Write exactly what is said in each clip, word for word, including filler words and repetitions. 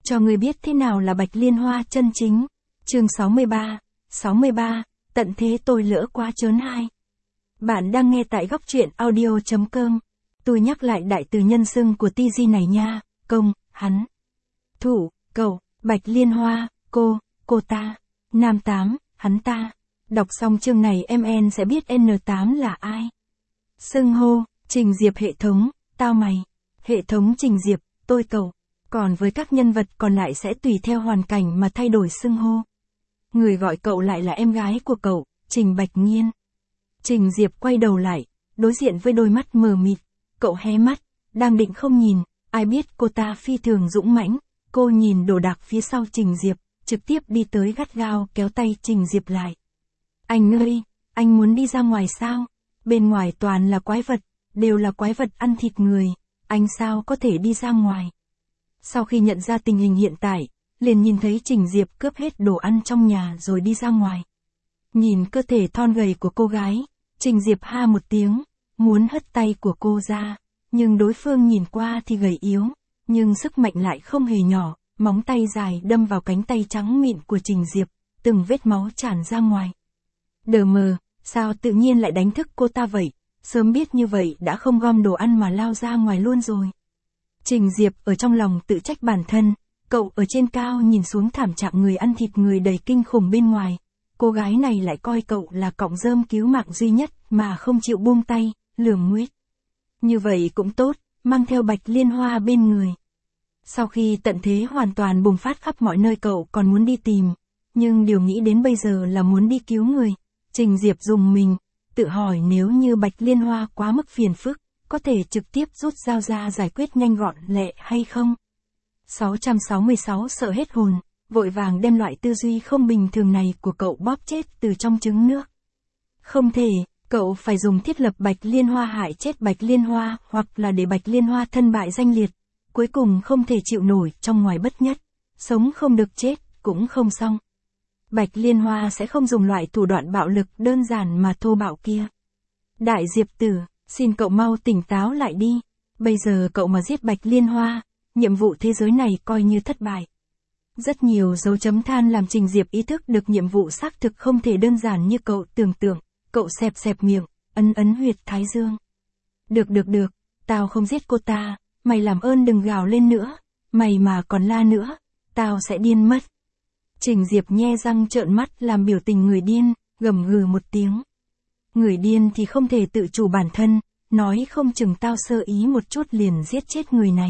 cho ngươi biết thế nào là Bạch Liên Hoa chân chính. Chương sáu mươi ba, sáu mươi ba, tận thế tôi lỡ quá trớn hai. Bạn đang nghe tại góc truyện audio chấm com. Tôi nhắc lại đại từ nhân xưng của tê giê này nha, công, hắn. Thủ, cậu, Bạch Liên Hoa, cô, cô ta. Nam tám, hắn ta. Đọc xong chương này em en sẽ biết en tám là ai. Xưng hô, Trình Diệp hệ thống, tao mày. Hệ thống Trình Diệp, tôi cậu. Còn với các nhân vật còn lại sẽ tùy theo hoàn cảnh mà thay đổi xưng hô. Người gọi cậu lại là em gái của cậu, Trình Bạch Nhiên. Trình Diệp quay đầu lại, đối diện với đôi mắt mờ mịt. Cậu hé mắt, đang định không nhìn, ai biết cô ta phi thường dũng mãnh. Cô nhìn đồ đạc phía sau Trình Diệp, trực tiếp đi tới gắt gao kéo tay Trình Diệp lại. Anh ơi, anh muốn đi ra ngoài sao? Bên ngoài toàn là quái vật, đều là quái vật ăn thịt người, anh sao có thể đi ra ngoài? Sau khi nhận ra tình hình hiện tại, liền nhìn thấy Trình Diệp cướp hết đồ ăn trong nhà rồi đi ra ngoài. Nhìn cơ thể thon gầy của cô gái, Trình Diệp ha một tiếng, muốn hất tay của cô ra, nhưng đối phương nhìn qua thì gầy yếu, nhưng sức mạnh lại không hề nhỏ, móng tay dài đâm vào cánh tay trắng mịn của Trình Diệp, từng vết máu tràn ra ngoài. Đờ mờ, sao tự nhiên lại đánh thức cô ta vậy, sớm biết như vậy đã không gom đồ ăn mà lao ra ngoài luôn rồi. Trình Diệp ở trong lòng tự trách bản thân, cậu ở trên cao nhìn xuống thảm trạng người ăn thịt người đầy kinh khủng bên ngoài. Cô gái này lại coi cậu là cọng rơm cứu mạng duy nhất mà không chịu buông tay, lườm nguyết. Như vậy cũng tốt, mang theo Bạch Liên Hoa bên người. Sau khi tận thế hoàn toàn bùng phát khắp mọi nơi cậu còn muốn đi tìm, nhưng điều nghĩ đến bây giờ là muốn đi cứu người. Trình Diệp dùng mình, tự hỏi nếu như Bạch Liên Hoa quá mức phiền phức, có thể trực tiếp rút dao ra giải quyết nhanh gọn lẹ hay không? sáu trăm sáu mươi sáu sợ hết hồn, vội vàng đem loại tư duy không bình thường này của cậu bóp chết từ trong trứng nước. Không thể, cậu phải dùng thiết lập Bạch Liên Hoa hại chết Bạch Liên Hoa hoặc là để Bạch Liên Hoa thân bại danh liệt, cuối cùng không thể chịu nổi trong ngoài bất nhất, sống không được chết cũng không xong. Bạch Liên Hoa sẽ không dùng loại thủ đoạn bạo lực đơn giản mà thô bạo kia. Đại Diệp Tử, xin cậu mau tỉnh táo lại đi, bây giờ cậu mà giết Bạch Liên Hoa, nhiệm vụ thế giới này coi như thất bại. Rất nhiều dấu chấm than làm Trình Diệp ý thức được nhiệm vụ xác thực không thể đơn giản như cậu tưởng tượng, cậu xẹp xẹp miệng, ấn ấn huyệt thái dương. Được được được, tao không giết cô ta, mày làm ơn đừng gào lên nữa, mày mà còn la nữa, tao sẽ điên mất. Trình Diệp nhe răng trợn mắt làm biểu tình người điên, gầm gừ một tiếng. Người điên thì không thể tự chủ bản thân, nói không chừng tao sơ ý một chút liền giết chết người này.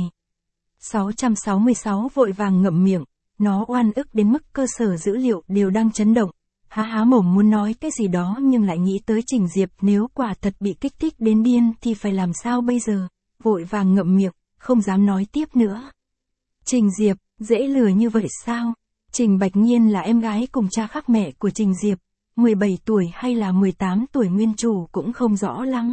sáu trăm sáu mươi sáu vội vàng ngậm miệng, nó oan ức đến mức cơ sở dữ liệu đều đang chấn động. Há há mồm muốn nói cái gì đó nhưng lại nghĩ tới Trình Diệp nếu quả thật bị kích thích đến điên thì phải làm sao bây giờ, vội vàng ngậm miệng, không dám nói tiếp nữa. Trình Diệp, dễ lừa như vậy sao? Trình Bạch Nhiên là em gái cùng cha khác mẹ của Trình Diệp, mười bảy tuổi hay là mười tám tuổi nguyên chủ cũng không rõ lắm.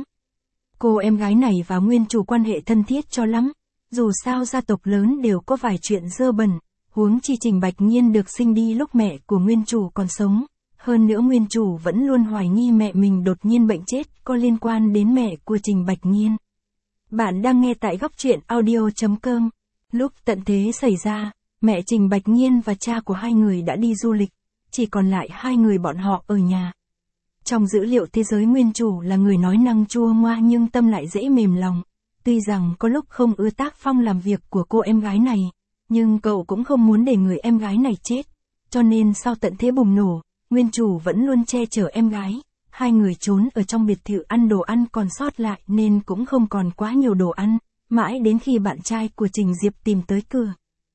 Cô em gái này và nguyên chủ quan hệ thân thiết cho lắm, dù sao gia tộc lớn đều có vài chuyện dơ bẩn, huống chi Trình Bạch Nhiên được sinh đi lúc mẹ của nguyên chủ còn sống, hơn nữa nguyên chủ vẫn luôn hoài nghi mẹ mình đột nhiên bệnh chết có liên quan đến mẹ của Trình Bạch Nhiên. Bạn đang nghe tại góc truyện audio chấm com. Lúc tận thế xảy ra, mẹ Trình Bạch Nhiên và cha của hai người đã đi du lịch, chỉ còn lại hai người bọn họ ở nhà. Trong dữ liệu thế giới nguyên chủ là người nói năng chua ngoa nhưng tâm lại dễ mềm lòng. Tuy rằng có lúc không ưa tác phong làm việc của cô em gái này, nhưng cậu cũng không muốn để người em gái này chết. Cho nên sau tận thế bùng nổ, nguyên chủ vẫn luôn che chở em gái. Hai người trốn ở trong biệt thự ăn đồ ăn còn sót lại nên cũng không còn quá nhiều đồ ăn, mãi đến khi bạn trai của Trình Diệp tìm tới cửa.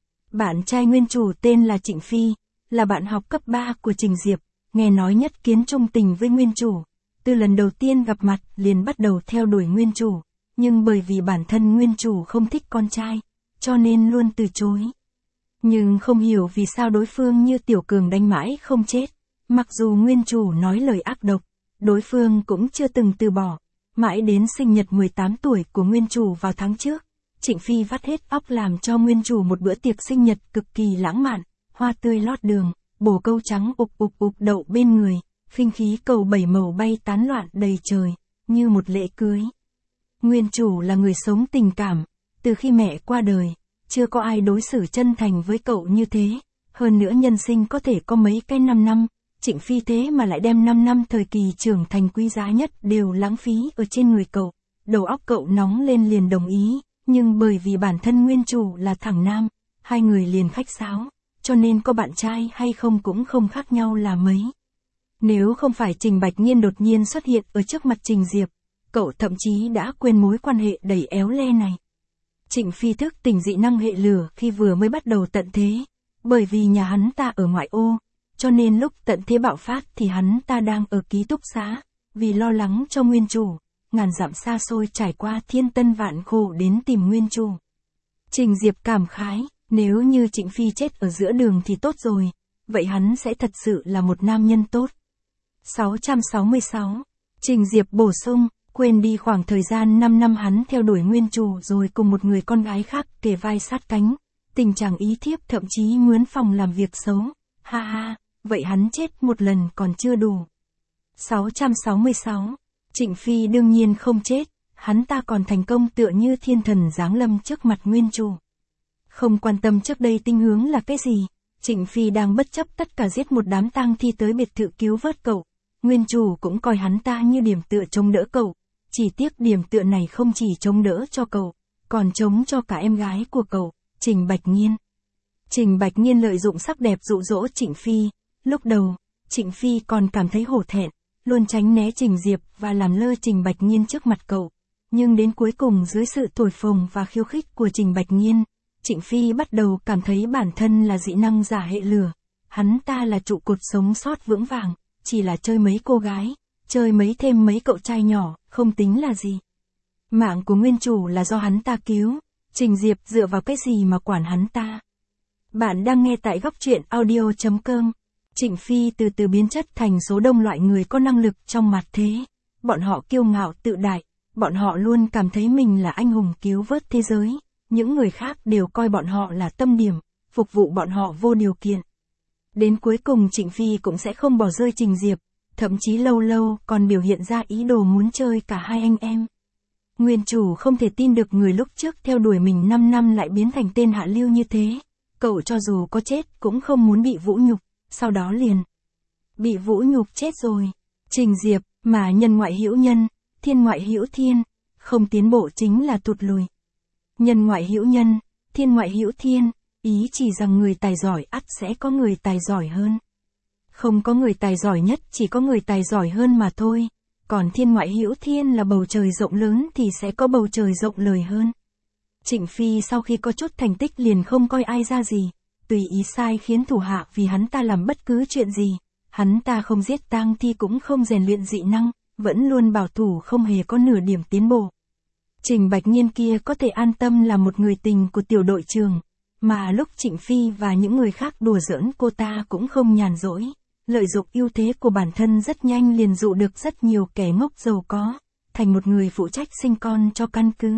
Bạn trai nguyên chủ tên là Trịnh Phi, là bạn học cấp ba của Trình Diệp, nghe nói nhất kiến trung tình với nguyên chủ. Từ lần đầu tiên gặp mặt liền bắt đầu theo đuổi nguyên chủ, nhưng bởi vì bản thân nguyên chủ không thích con trai, cho nên luôn từ chối. Nhưng không hiểu vì sao đối phương như tiểu cường đánh mãi không chết, mặc dù nguyên chủ nói lời ác độc, đối phương cũng chưa từng từ bỏ. Mãi đến sinh nhật mười tám tuổi của nguyên chủ vào tháng trước, Trịnh Phi vắt hết óc làm cho nguyên chủ một bữa tiệc sinh nhật cực kỳ lãng mạn, hoa tươi lót đường, bồ câu trắng ục ục ục đậu bên người, khinh khí cầu bảy màu bay tán loạn đầy trời, như một lễ cưới. Nguyên chủ là người sống tình cảm, từ khi mẹ qua đời, chưa có ai đối xử chân thành với cậu như thế. Hơn nữa nhân sinh có thể có mấy cái năm năm, Trịnh Phi thế mà lại đem năm năm thời kỳ trưởng thành quý giá nhất đều lãng phí ở trên người cậu. Đầu óc cậu nóng lên liền đồng ý, nhưng bởi vì bản thân nguyên chủ là thằng nam, hai người liền khách sáo, cho nên có bạn trai hay không cũng không khác nhau là mấy. Nếu không phải Trình Bạch Nhiên đột nhiên xuất hiện ở trước mặt Trình Diệp, cậu thậm chí đã quên mối quan hệ đầy éo le này. Trịnh Phi thức tỉnh dị năng hệ lửa khi vừa mới bắt đầu tận thế, bởi vì nhà hắn ta ở ngoại ô, cho nên lúc tận thế bạo phát thì hắn ta đang ở ký túc xá, vì lo lắng cho nguyên chủ, ngàn dặm xa xôi trải qua thiên tân vạn khổ đến tìm nguyên chủ. Trình Diệp cảm khái, nếu như Trịnh Phi chết ở giữa đường thì tốt rồi, vậy hắn sẽ thật sự là một nam nhân tốt. sáu trăm sáu mươi sáu. Trình Diệp bổ sung, quên đi khoảng thời gian năm năm hắn theo đuổi nguyên chủ rồi cùng một người con gái khác kề vai sát cánh, tình trạng ý thiếp thậm chí mướn phòng làm việc xấu, ha ha, vậy hắn chết một lần còn chưa đủ. sáu trăm sáu mươi sáu. Trịnh Phi đương nhiên không chết, hắn ta còn thành công tựa như thiên thần giáng lâm trước mặt nguyên chủ. Không quan tâm trước đây tinh hướng là cái gì, Trịnh Phi đang bất chấp tất cả giết một đám tang thi tới biệt thự cứu vớt cậu. Nguyên chủ cũng coi hắn ta như điểm tựa chống đỡ cậu, chỉ tiếc điểm tựa này không chỉ chống đỡ cho cậu, còn chống cho cả em gái của cậu, Trình Bạch Nhiên. Trình Bạch Nhiên lợi dụng sắc đẹp dụ dỗ Trịnh Phi, lúc đầu, Trịnh Phi còn cảm thấy hổ thẹn, luôn tránh né Trình Diệp và làm lơ Trình Bạch Nhiên trước mặt cậu, nhưng đến cuối cùng dưới sự thổi phồng và khiêu khích của Trình Bạch Nhiên, Trịnh Phi bắt đầu cảm thấy bản thân là dị năng giả hệ lửa, hắn ta là trụ cột sống sót vững vàng, chỉ là chơi mấy cô gái, chơi mấy thêm mấy cậu trai nhỏ, không tính là gì. Mạng của nguyên chủ là do hắn ta cứu, Trình Diệp dựa vào cái gì mà quản hắn ta. Bạn đang nghe tại góc truyện audio chấm com. Trịnh Phi từ từ biến chất thành số đông loại người có năng lực trong mặt thế. Bọn họ kiêu ngạo tự đại, bọn họ luôn cảm thấy mình là anh hùng cứu vớt thế giới. Những người khác đều coi bọn họ là tâm điểm, phục vụ bọn họ vô điều kiện. Đến cuối cùng Trịnh Phi cũng sẽ không bỏ rơi Trình Diệp, thậm chí lâu lâu còn biểu hiện ra ý đồ muốn chơi cả hai anh em. Nguyên chủ không thể tin được người lúc trước theo đuổi mình năm năm lại biến thành tên hạ lưu như thế. Cậu cho dù có chết cũng không muốn bị vũ nhục, sau đó liền bị vũ nhục chết rồi. Trình Diệp, mà nhân ngoại hữu nhân, thiên ngoại hữu thiên, không tiến bộ chính là tụt lùi. Nhân ngoại hữu nhân, thiên ngoại hữu thiên, ý chỉ rằng người tài giỏi ắt sẽ có người tài giỏi hơn. Không có người tài giỏi nhất, chỉ có người tài giỏi hơn mà thôi. Còn thiên ngoại hữu thiên là bầu trời rộng lớn thì sẽ có bầu trời rộng lời hơn. Trịnh Phi sau khi có chút thành tích liền không coi ai ra gì, tùy ý sai khiến thủ hạ vì hắn ta làm bất cứ chuyện gì. Hắn ta không giết tang thi cũng không rèn luyện dị năng, vẫn luôn bảo thủ không hề có nửa điểm tiến bộ. Trình Bạch Nhiên kia có thể an tâm là một người tình của tiểu đội trưởng, mà lúc Trịnh Phi và những người khác đùa giỡn cô ta cũng không nhàn rỗi, lợi dụng ưu thế của bản thân rất nhanh liền dụ được rất nhiều kẻ ngốc giàu có, thành một người phụ trách sinh con cho căn cứ.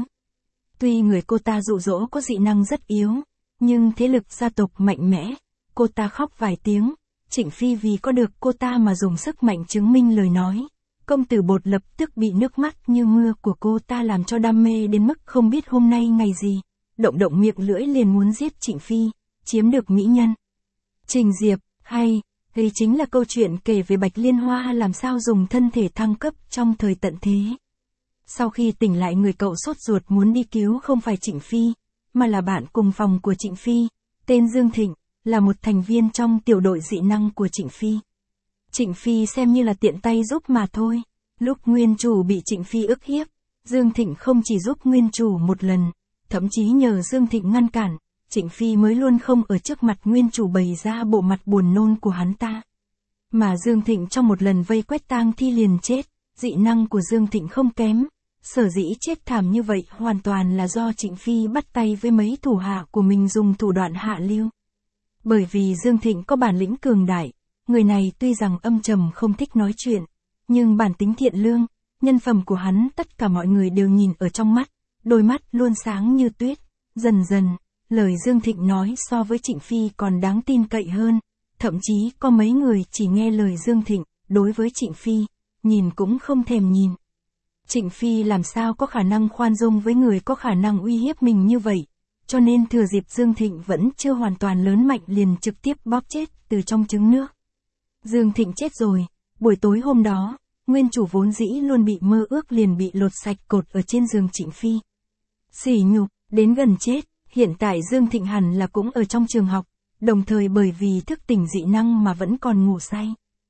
Tuy người cô ta dụ dỗ có dị năng rất yếu, nhưng thế lực gia tộc mạnh mẽ, cô ta khóc vài tiếng, Trịnh Phi vì có được cô ta mà dùng sức mạnh chứng minh lời nói. Công tử Bột lập tức bị nước mắt như mưa của cô ta làm cho đam mê đến mức không biết hôm nay ngày gì, động động miệng lưỡi liền muốn giết Trịnh Phi, chiếm được mỹ nhân. Trình Diệp, hay, đây chính là câu chuyện kể về Bạch Liên Hoa làm sao dùng thân thể thăng cấp trong thời tận thế. Sau khi tỉnh lại người cậu sốt ruột muốn đi cứu không phải Trịnh Phi, mà là bạn cùng phòng của Trịnh Phi, tên Dương Thịnh, là một thành viên trong tiểu đội dị năng của Trịnh Phi. Trịnh Phi xem như là tiện tay giúp mà thôi. Lúc nguyên chủ bị Trịnh Phi ức hiếp, Dương Thịnh không chỉ giúp nguyên chủ một lần, thậm chí nhờ Dương Thịnh ngăn cản, Trịnh Phi mới luôn không ở trước mặt nguyên chủ bày ra bộ mặt buồn nôn của hắn ta. Mà Dương Thịnh trong một lần vây quét tang thi liền chết, dị năng của Dương Thịnh không kém, sở dĩ chết thảm như vậy hoàn toàn là do Trịnh Phi bắt tay với mấy thủ hạ của mình dùng thủ đoạn hạ lưu. Bởi vì Dương Thịnh có bản lĩnh cường đại, người này tuy rằng âm trầm không thích nói chuyện, nhưng bản tính thiện lương, nhân phẩm của hắn tất cả mọi người đều nhìn ở trong mắt, đôi mắt luôn sáng như tuyết. Dần dần, lời Dương Thịnh nói so với Trịnh Phi còn đáng tin cậy hơn, thậm chí có mấy người chỉ nghe lời Dương Thịnh, đối với Trịnh Phi, nhìn cũng không thèm nhìn. Trịnh Phi làm sao có khả năng khoan dung với người có khả năng uy hiếp mình như vậy, cho nên thừa dịp Dương Thịnh vẫn chưa hoàn toàn lớn mạnh liền trực tiếp bóp chết từ trong trứng nước. Dương Thịnh chết rồi, buổi tối hôm đó, nguyên chủ vốn dĩ luôn bị mơ ước liền bị lột sạch cột ở trên giường Trịnh Phi. Sỉ nhục, đến gần chết, hiện tại Dương Thịnh hẳn là cũng ở trong trường học, đồng thời bởi vì thức tỉnh dị năng mà vẫn còn ngủ say.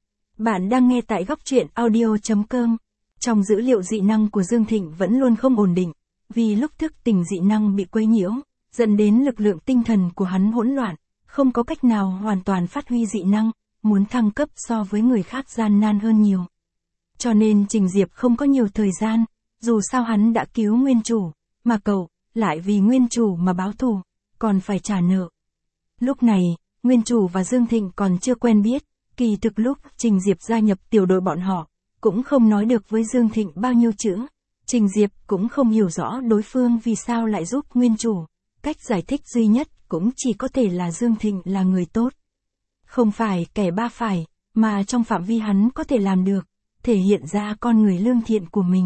Bạn đang nghe tại góc truyện audio chấm com. Trong dữ liệu dị năng của Dương Thịnh vẫn luôn không ổn định, vì lúc thức tỉnh dị năng bị quấy nhiễu, dẫn đến lực lượng tinh thần của hắn hỗn loạn, không có cách nào hoàn toàn phát huy dị năng, muốn thăng cấp so với người khác gian nan hơn nhiều. Cho nên Trình Diệp không có nhiều thời gian, dù sao hắn đã cứu nguyên chủ, mà cậu, lại vì nguyên chủ mà báo thù, còn phải trả nợ. Lúc này, nguyên chủ và Dương Thịnh còn chưa quen biết, kỳ thực lúc Trình Diệp gia nhập tiểu đội bọn họ, cũng không nói được với Dương Thịnh bao nhiêu chữ. Trình Diệp cũng không hiểu rõ đối phương vì sao lại giúp nguyên chủ, cách giải thích duy nhất cũng chỉ có thể là Dương Thịnh là người tốt. Không phải kẻ ba phải, mà trong phạm vi hắn có thể làm được, thể hiện ra con người lương thiện của mình.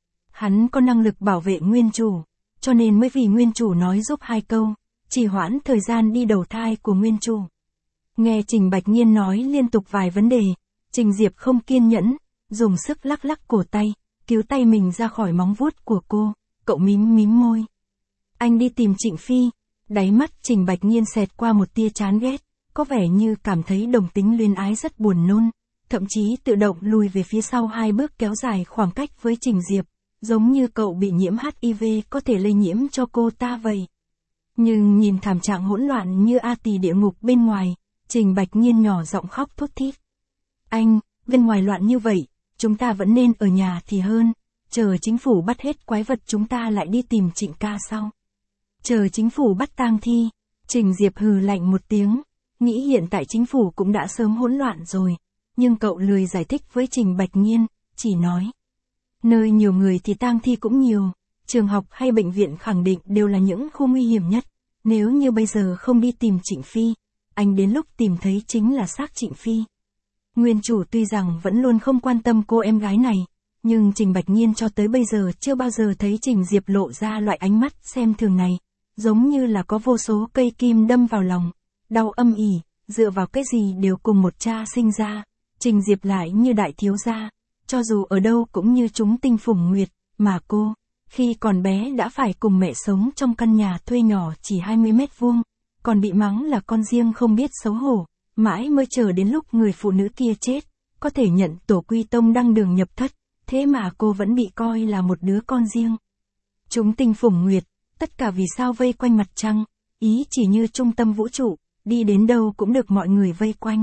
Hắn có năng lực bảo vệ nguyên chủ, cho nên mới vì nguyên chủ nói giúp hai câu, trì hoãn thời gian đi đầu thai của nguyên chủ. Nghe Trình Bạch Nhiên nói liên tục vài vấn đề, Trình Diệp không kiên nhẫn, dùng sức lắc lắc cổ tay, cứu tay mình ra khỏi móng vuốt của cô, cậu mím mím môi. Anh đi tìm Trịnh Phi, đáy mắt Trình Bạch Nhiên xẹt qua một tia chán ghét, có vẻ như cảm thấy đồng tính luyến ái rất buồn nôn, thậm chí tự động lùi về phía sau hai bước kéo dài khoảng cách với Trình Diệp, giống như cậu bị nhiễm hát i vê có thể lây nhiễm cho cô ta vậy. Nhưng nhìn thảm trạng hỗn loạn như A Tỳ địa ngục bên ngoài, Trình Bạch Nhiên nhỏ giọng khóc thút thít. Anh, bên ngoài loạn như vậy, chúng ta vẫn nên ở nhà thì hơn, chờ chính phủ bắt hết quái vật chúng ta lại đi tìm Trịnh ca sau. Chờ chính phủ bắt tang thi, Trình Diệp hừ lạnh một tiếng, nghĩ hiện tại chính phủ cũng đã sớm hỗn loạn rồi, nhưng cậu lười giải thích với Trình Bạch Nhiên, chỉ nói. Nơi nhiều người thì tang thi cũng nhiều, trường học hay bệnh viện khẳng định đều là những khu nguy hiểm nhất, nếu như bây giờ không đi tìm Trịnh Phi, anh đến lúc tìm thấy chính là xác Trịnh Phi. Nguyên chủ tuy rằng vẫn luôn không quan tâm cô em gái này, nhưng Trình Bạch Nhiên cho tới bây giờ chưa bao giờ thấy Trình Diệp lộ ra loại ánh mắt xem thường này, giống như là có vô số cây kim đâm vào lòng, đau âm ỉ, dựa vào cái gì đều cùng một cha sinh ra, Trình Diệp lại như đại thiếu gia, cho dù ở đâu cũng như chúng tinh phùng nguyệt, mà cô, khi còn bé đã phải cùng mẹ sống trong căn nhà thuê nhỏ chỉ hai mươi mét vuông, còn bị mắng là con riêng không biết xấu hổ, mãi mới chờ đến lúc người phụ nữ kia chết, có thể nhận tổ quy tông đăng đường nhập thất, thế mà cô vẫn bị coi là một đứa con riêng. Chúng tinh phùng nguyệt, tất cả vì sao vây quanh mặt trăng, ý chỉ như trung tâm vũ trụ, đi đến đâu cũng được mọi người vây quanh.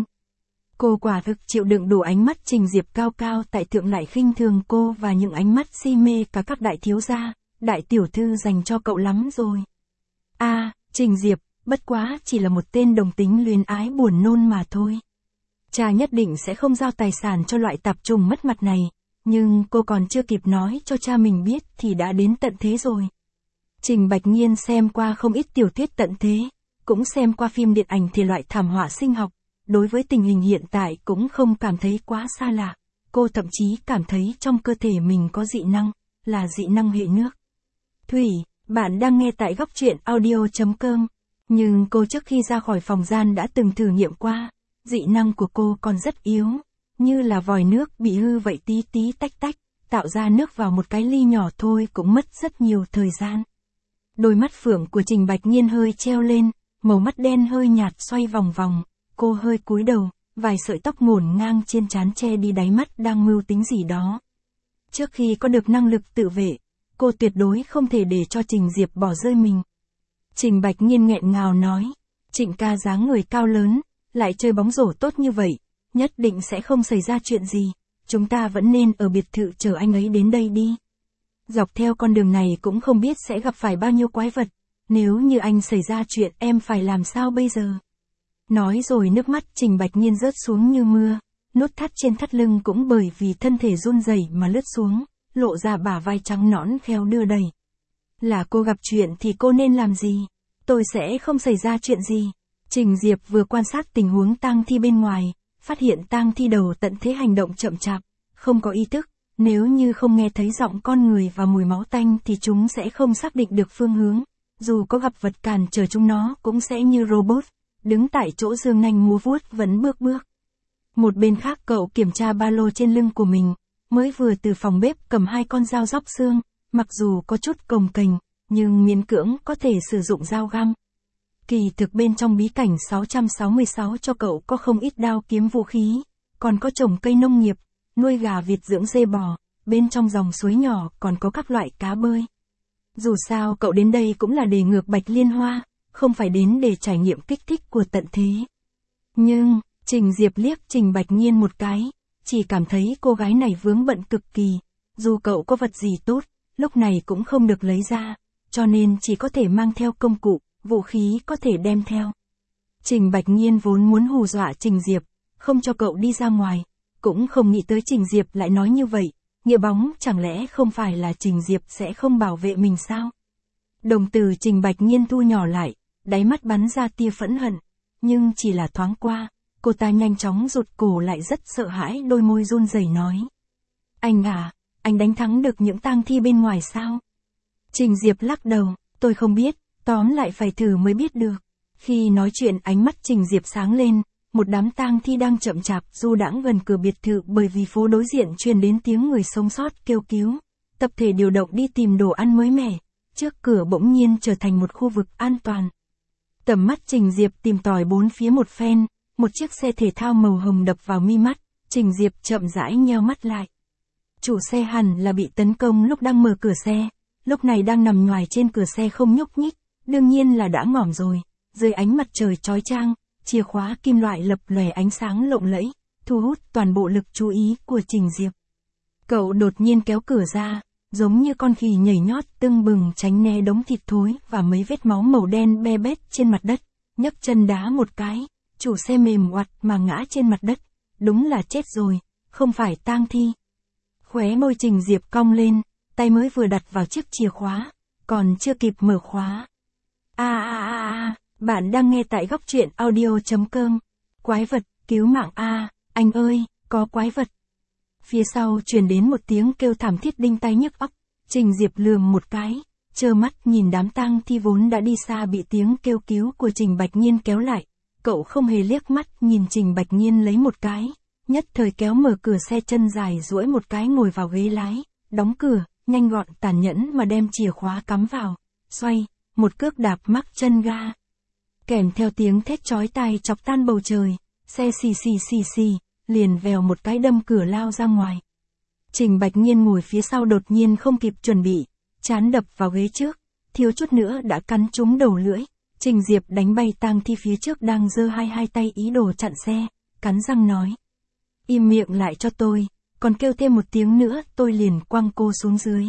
Cô quả thực chịu đựng đủ ánh mắt Trình Diệp cao cao tại thượng lại khinh thường cô và những ánh mắt si mê cả các đại thiếu gia, đại tiểu thư dành cho cậu lắm rồi. A, à, Trình Diệp, bất quá chỉ là một tên đồng tính luyến ái buồn nôn mà thôi. Cha nhất định sẽ không giao tài sản cho loại tạp trùng mất mặt này, nhưng cô còn chưa kịp nói cho cha mình biết thì đã đến tận thế rồi. Trình Bạch Nhiên xem qua không ít tiểu thuyết tận thế, cũng xem qua phim điện ảnh thể loại thảm họa sinh học, đối với tình hình hiện tại cũng không cảm thấy quá xa lạ, cô thậm chí cảm thấy trong cơ thể mình có dị năng, là dị năng hệ nước. Thủy, bạn đang nghe tại góc truyện audio chấm com, nhưng cô trước khi ra khỏi phòng gian đã từng thử nghiệm qua, dị năng của cô còn rất yếu, như là vòi nước bị hư vậy tí tí tách tách, tạo ra nước vào một cái ly nhỏ thôi cũng mất rất nhiều thời gian. Đôi mắt phượng của Trình Bạch Nhiên hơi treo lên, màu mắt đen hơi nhạt xoay vòng vòng, cô hơi cúi đầu, vài sợi tóc ngổn ngang trên trán che đi đáy mắt đang mưu tính gì đó. Trước khi có được năng lực tự vệ, cô tuyệt đối không thể để cho Trình Diệp bỏ rơi mình. Trình Bạch Nhiên nghẹn ngào nói, Trịnh ca dáng người cao lớn, lại chơi bóng rổ tốt như vậy, nhất định sẽ không xảy ra chuyện gì, chúng ta vẫn nên ở biệt thự chờ anh ấy đến đây đi. Dọc theo con đường này cũng không biết sẽ gặp phải bao nhiêu quái vật, nếu như anh xảy ra chuyện em phải làm sao bây giờ. Nói rồi nước mắt Trình Bạch Nhiên rớt xuống như mưa, nút thắt trên thắt lưng cũng bởi vì thân thể run rẩy mà lướt xuống, lộ ra bả vai trắng nõn khéo đưa đẩy. Là cô gặp chuyện thì cô nên làm gì? Tôi sẽ không xảy ra chuyện gì. Trình Diệp vừa quan sát tình huống tang thi bên ngoài, phát hiện tang thi đầu tận thế hành động chậm chạp, không có ý thức, nếu như không nghe thấy giọng con người và mùi máu tanh thì chúng sẽ không xác định được phương hướng, dù có gặp vật cản trở chúng nó cũng sẽ như robot, đứng tại chỗ giương nanh múa vuốt vẫn bước bước. Một bên khác cậu kiểm tra ba lô trên lưng của mình, mới vừa từ phòng bếp cầm hai con dao róc xương, mặc dù có chút cồng kềnh, nhưng miễn cưỡng có thể sử dụng dao găm. Kỳ thực bên trong bí cảnh sáu trăm sáu mươi sáu cho cậu có không ít đao kiếm vũ khí, còn có trồng cây nông nghiệp, nuôi gà vịt dưỡng dê bò, bên trong dòng suối nhỏ còn có các loại cá bơi. Dù sao cậu đến đây cũng là để ngược Bạch Liên Hoa, không phải đến để trải nghiệm kích thích của tận thế. Nhưng, Trình Diệp liếc Trình Bạch Nhiên một cái, chỉ cảm thấy cô gái này vướng bận cực kỳ, dù cậu có vật gì tốt, lúc này cũng không được lấy ra, cho nên chỉ có thể mang theo công cụ, vũ khí có thể đem theo. Trình Bạch Nhiên vốn muốn hù dọa Trình Diệp, không cho cậu đi ra ngoài, cũng không nghĩ tới Trình Diệp lại nói như vậy, nghĩa bóng chẳng lẽ không phải là Trình Diệp sẽ không bảo vệ mình sao? Đồng tử Trình Bạch Nhiên thu nhỏ lại, đáy mắt bắn ra tia phẫn hận, nhưng chỉ là thoáng qua, cô ta nhanh chóng rụt cổ lại rất sợ hãi, đôi môi run rẩy nói. Anh à, anh đánh thắng được những tang thi bên ngoài sao? Trình Diệp lắc đầu, tôi không biết, tóm lại phải thử mới biết được. Khi nói chuyện ánh mắt Trình Diệp sáng lên, một đám tang thi đang chậm chạp du đãng gần cửa biệt thự, bởi vì phố đối diện truyền đến tiếng người sống sót kêu cứu. Tập thể điều động đi tìm đồ ăn mới mẻ, trước cửa bỗng nhiên trở thành một khu vực an toàn. Tầm mắt Trình Diệp tìm tòi bốn phía một phen, một chiếc xe thể thao màu hồng đập vào mi mắt, Trình Diệp chậm rãi nheo mắt lại. Chủ xe hẳn là bị tấn công lúc đang mở cửa xe, lúc này đang nằm nhoài trên cửa xe không nhúc nhích, đương nhiên là đã ngỏm rồi, dưới ánh mặt trời chói chang, chìa khóa kim loại lập lòe ánh sáng lộng lẫy, thu hút toàn bộ lực chú ý của Trình Diệp. Cậu đột nhiên kéo cửa ra, giống như con khỉ nhảy nhót tưng bừng tránh né đống thịt thối và mấy vết máu màu đen be bét trên mặt đất, nhấc chân đá một cái, chủ xe mềm oặt mà ngã trên mặt đất, đúng là chết rồi, không phải tang thi. Khóe môi Trình Diệp cong lên, tay mới vừa đặt vào chiếc chìa khóa, còn chưa kịp mở khóa. A a a a, bạn đang nghe tại góc truyện audio chấm com. Quái vật, cứu mạng a, anh ơi, có quái vật. Phía sau truyền đến một tiếng kêu thảm thiết đinh tai nhức óc, Trình Diệp lườm một cái, trơ mắt nhìn đám tang thi vốn đã đi xa bị tiếng kêu cứu của Trình Bạch Nhiên kéo lại. Cậu không hề liếc mắt nhìn Trình Bạch Nhiên lấy một cái, nhất thời kéo mở cửa xe, chân dài duỗi một cái ngồi vào ghế lái, đóng cửa, nhanh gọn tàn nhẫn mà đem chìa khóa cắm vào, xoay, một cước đạp mắc chân ga. Kèm theo tiếng thét chói tai chọc tan bầu trời, xe xì xì xì xì, liền vèo một cái đâm cửa lao ra ngoài. Trình Bạch Nhiên ngồi phía sau đột nhiên không kịp chuẩn bị, trán đập vào ghế trước, thiếu chút nữa đã cắn trúng đầu lưỡi. Trình Diệp đánh bay tang thi phía trước đang giơ hai hai tay ý đồ chặn xe, cắn răng nói. Im miệng lại cho tôi, còn kêu thêm một tiếng nữa tôi liền quăng cô xuống dưới.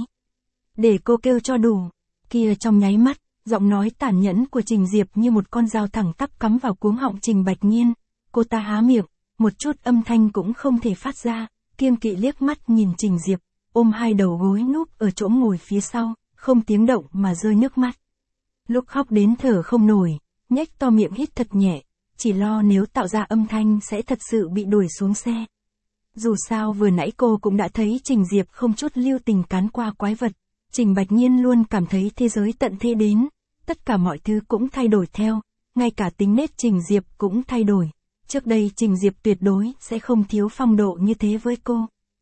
Để cô kêu cho đủ. Kia trong nháy mắt, giọng nói tàn nhẫn của Trình Diệp như một con dao thẳng tắp cắm vào cuống họng Trình Bạch Nhiên. Cô ta há miệng, một chút âm thanh cũng không thể phát ra, kiêng kỵ liếc mắt nhìn Trình Diệp, ôm hai đầu gối núp ở chỗ ngồi phía sau, không tiếng động mà rơi nước mắt. Lúc khóc đến thở không nổi, nhếch to miệng hít thật nhẹ, chỉ lo nếu tạo ra âm thanh sẽ thật sự bị đuổi xuống xe. Dù sao vừa nãy cô cũng đã thấy Trình Diệp không chút lưu tình cán qua quái vật, Trình Bạch Nhiên luôn cảm thấy thế giới tận thế đến, tất cả mọi thứ cũng thay đổi theo, ngay cả tính nết Trình Diệp cũng thay đổi. Trước đây Trình Diệp tuyệt đối sẽ không thiếu phong độ như thế với cô.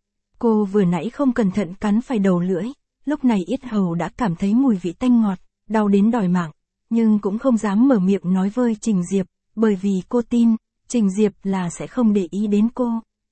Cô vừa nãy không cẩn thận cắn phải đầu lưỡi, lúc này yết hầu đã cảm thấy mùi vị tanh ngọt, đau đến đòi mạng, nhưng cũng không dám mở miệng nói với Trình Diệp, bởi vì cô tin, Trình Diệp là sẽ không để ý đến cô.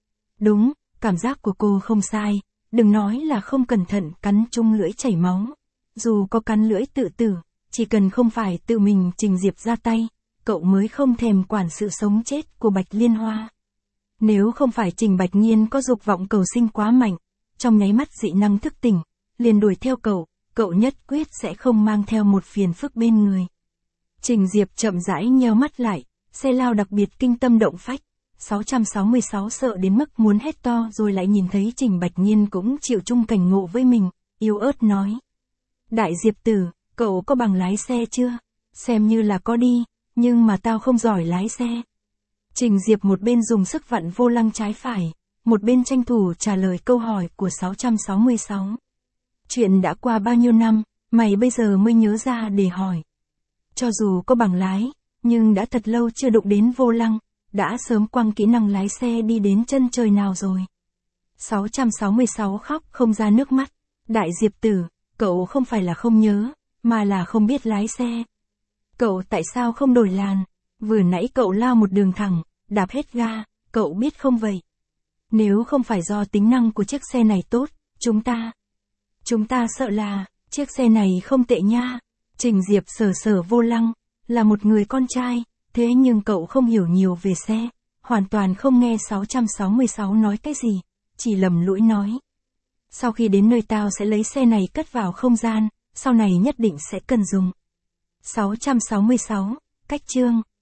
Đúng, cảm giác của cô không sai, đừng nói là không cẩn thận cắn chung lưỡi chảy máu. Dù có cắn lưỡi tự tử, chỉ cần không phải tự mình Trình Diệp ra tay, cậu mới không thèm quản sự sống chết của Bạch Liên Hoa. Nếu không phải Trình Bạch Nhiên có dục vọng cầu sinh quá mạnh, trong nháy mắt dị năng thức tỉnh, liền đuổi theo cậu, cậu nhất quyết sẽ không mang theo một phiền phức bên người. Trình Diệp chậm rãi nheo mắt lại, xe lao đặc biệt kinh tâm động phách, sáu trăm sáu mươi sáu sợ đến mức muốn hét to rồi lại nhìn thấy Trình Bạch Nhiên cũng chịu chung cảnh ngộ với mình, yếu ớt nói. Đại Diệp tử, cậu có bằng lái xe chưa? Xem như là có đi, nhưng mà tao không giỏi lái xe. Trình Diệp một bên dùng sức vặn vô lăng trái phải, một bên tranh thủ trả lời câu hỏi của sáu trăm sáu mươi sáu. Chuyện đã qua bao nhiêu năm, Mày bây giờ mới nhớ ra để hỏi. Cho dù có bằng lái, nhưng đã thật lâu chưa đụng đến vô lăng, đã sớm quăng kỹ năng lái xe đi đến chân trời nào rồi. sáu trăm sáu mươi sáu khóc không ra nước mắt. Đại Diệp Tử, cậu không phải là không nhớ, mà là không biết lái xe. Cậu tại sao không đổi làn? Vừa nãy cậu lao một đường thẳng, đạp hết ga, cậu biết không vậy? Nếu không phải do tính năng của chiếc xe này tốt, chúng ta... Chúng ta sợ là, chiếc xe này không tệ nha. Trình Diệp sờ sờ vô lăng, là một người con trai, thế nhưng cậu không hiểu nhiều về xe, hoàn toàn không nghe sáu trăm sáu mươi sáu nói cái gì, chỉ lầm lũi nói. Sau khi đến nơi tao sẽ lấy xe này cất vào không gian, sau này nhất định sẽ cần dùng. sáu trăm sáu mươi sáu, cách chương.